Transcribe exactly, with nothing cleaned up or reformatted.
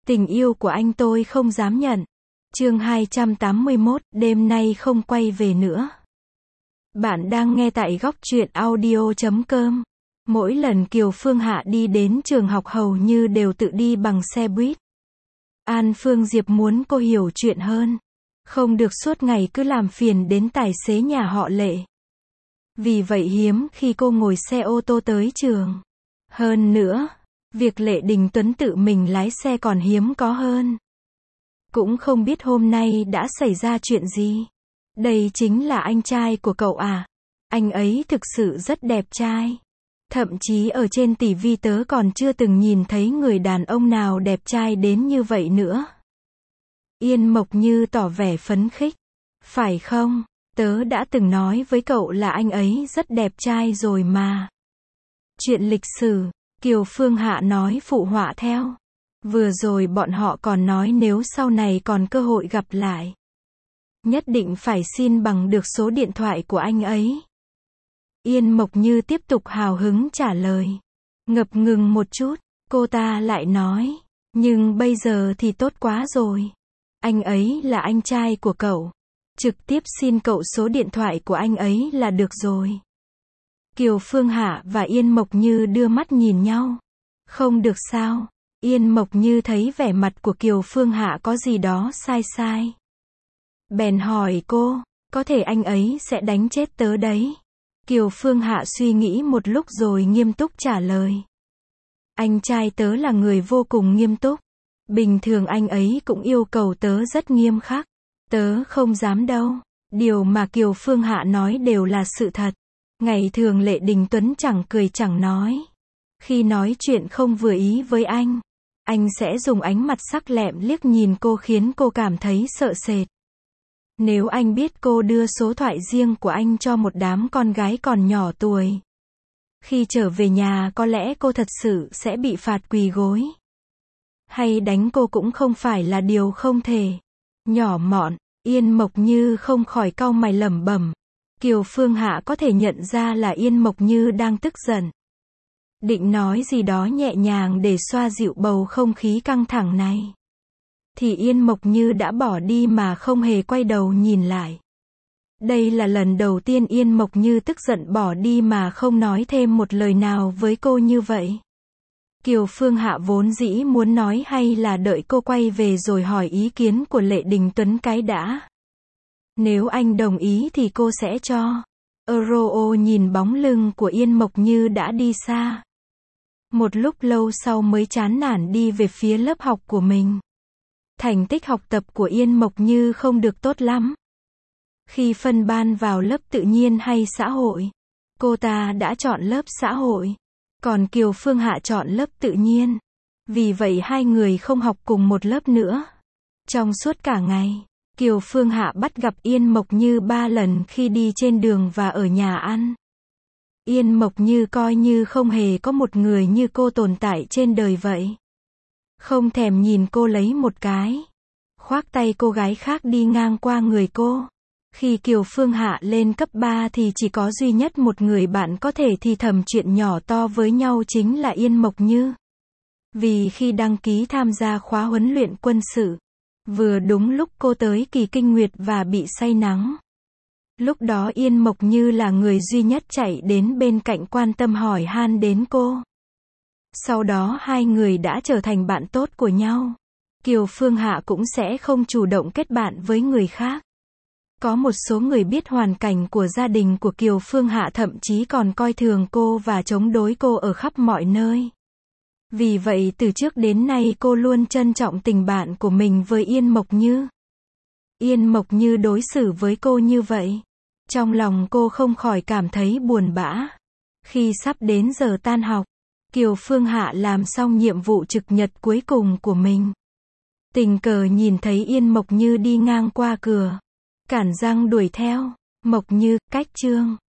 Tình yêu của anh tôi không dám nhận. Chương hai trăm tám mươi mốt, đêm nay không quay về nữa. Bạn đang nghe tại góc truyện audio chấm com. Mỗi lần Kiều Phương Hạ đi đến trường học hầu như đều tự đi bằng xe buýt. An Phương Diệp muốn cô hiểu chuyện hơn. Không được suốt ngày cứ làm phiền đến tài xế nhà họ Lệ. Vì vậy hiếm khi cô ngồi xe ô tô tới trường. Hơn nữa, việc Lệ Đình Tuấn tự mình lái xe còn hiếm có hơn. Cũng không biết hôm nay đã xảy ra chuyện gì. Đây chính là anh trai của cậu à? Anh ấy thực sự rất đẹp trai. Thậm chí ở trên ti vi tớ còn chưa từng nhìn thấy người đàn ông nào đẹp trai đến như vậy nữa. Yên Mộc Như tỏ vẻ phấn khích. Phải không? Tớ đã từng nói với cậu là anh ấy rất đẹp trai rồi mà. Chuyện lịch sử, Kiều Phương Hạ nói phụ họa theo. Vừa rồi bọn họ còn nói nếu sau này còn cơ hội gặp lại, nhất định phải xin bằng được số điện thoại của anh ấy. Yên Mộc Như tiếp tục hào hứng trả lời. Ngập ngừng một chút, cô ta lại nói, nhưng bây giờ thì tốt quá rồi. Anh ấy là anh trai của cậu. Trực tiếp xin cậu số điện thoại của anh ấy là được rồi. Kiều Phương Hạ và Yên Mộc Như đưa mắt nhìn nhau. Không được sao? Yên Mộc Như thấy vẻ mặt của Kiều Phương Hạ có gì đó sai sai. Bèn hỏi cô, có thể anh ấy sẽ đánh chết tớ đấy. Kiều Phương Hạ suy nghĩ một lúc rồi nghiêm túc trả lời. Anh trai tớ là người vô cùng nghiêm túc. Bình thường anh ấy cũng yêu cầu tớ rất nghiêm khắc. Tớ không dám đâu. Điều mà Kiều Phương Hạ nói đều là sự thật. Ngày thường Lệ Đình Tuấn chẳng cười chẳng nói. Khi nói chuyện không vừa ý với anh, anh sẽ dùng ánh mặt sắc lẹm liếc nhìn cô khiến cô cảm thấy sợ sệt. Nếu anh biết cô đưa số thoại riêng của anh cho một đám con gái còn nhỏ tuổi, khi trở về nhà có lẽ cô thật sự sẽ bị phạt quỳ gối. Hay đánh cô cũng không phải là điều không thể. Nhỏ mọn, Yên Mộc Như không khỏi cau mày lẩm bẩm. Kiều Phương Hạ có thể nhận ra là Yên Mộc Như đang tức giận. Định nói gì đó nhẹ nhàng để xoa dịu bầu không khí căng thẳng này, thì Yên Mộc Như đã bỏ đi mà không hề quay đầu nhìn lại. Đây là lần đầu tiên Yên Mộc Như tức giận bỏ đi mà không nói thêm một lời nào với cô như vậy. Kiều Phương Hạ vốn dĩ muốn nói hay là đợi cô quay về rồi hỏi ý kiến của Lệ Đình Tuấn cái đã. Nếu anh đồng ý thì cô sẽ cho. Euro nhìn bóng lưng của Yên Mộc Như đã đi xa. Một lúc lâu sau mới chán nản đi về phía lớp học của mình. Thành tích học tập của Yên Mộc Như không được tốt lắm. Khi phân ban vào lớp tự nhiên hay xã hội, cô ta đã chọn lớp xã hội. Còn Kiều Phương Hạ chọn lớp tự nhiên. Vì vậy hai người không học cùng một lớp nữa. Trong suốt cả ngày, Kiều Phương Hạ bắt gặp Yên Mộc Như ba lần khi đi trên đường và ở nhà ăn. Yên Mộc Như coi như không hề có một người như cô tồn tại trên đời vậy. Không thèm nhìn cô lấy một cái. Khoác tay cô gái khác đi ngang qua người cô. Khi Kiều Phương Hạ lên cấp ba thì chỉ có duy nhất một người bạn có thể thì thầm chuyện nhỏ to với nhau chính là Yên Mộc Như. Vì khi đăng ký tham gia khóa huấn luyện quân sự, vừa đúng lúc cô tới kỳ kinh nguyệt và bị say nắng. Lúc đó Yên Mộc Như là người duy nhất chạy đến bên cạnh quan tâm hỏi han đến cô. Sau đó hai người đã trở thành bạn tốt của nhau. Kiều Phương Hạ cũng sẽ không chủ động kết bạn với người khác. Có một số người biết hoàn cảnh của gia đình của Kiều Phương Hạ thậm chí còn coi thường cô và chống đối cô ở khắp mọi nơi. Vì vậy từ trước đến nay cô luôn trân trọng tình bạn của mình với Yên Mộc Như. Yên Mộc Như đối xử với cô như vậy, trong lòng cô không khỏi cảm thấy buồn bã. Khi sắp đến giờ tan học, Kiều Phương Hạ làm xong nhiệm vụ trực nhật cuối cùng của mình. Tình cờ nhìn thấy Yên Mộc Như đi ngang qua cửa. Cản răng đuổi theo. Mộc Như, cách chương.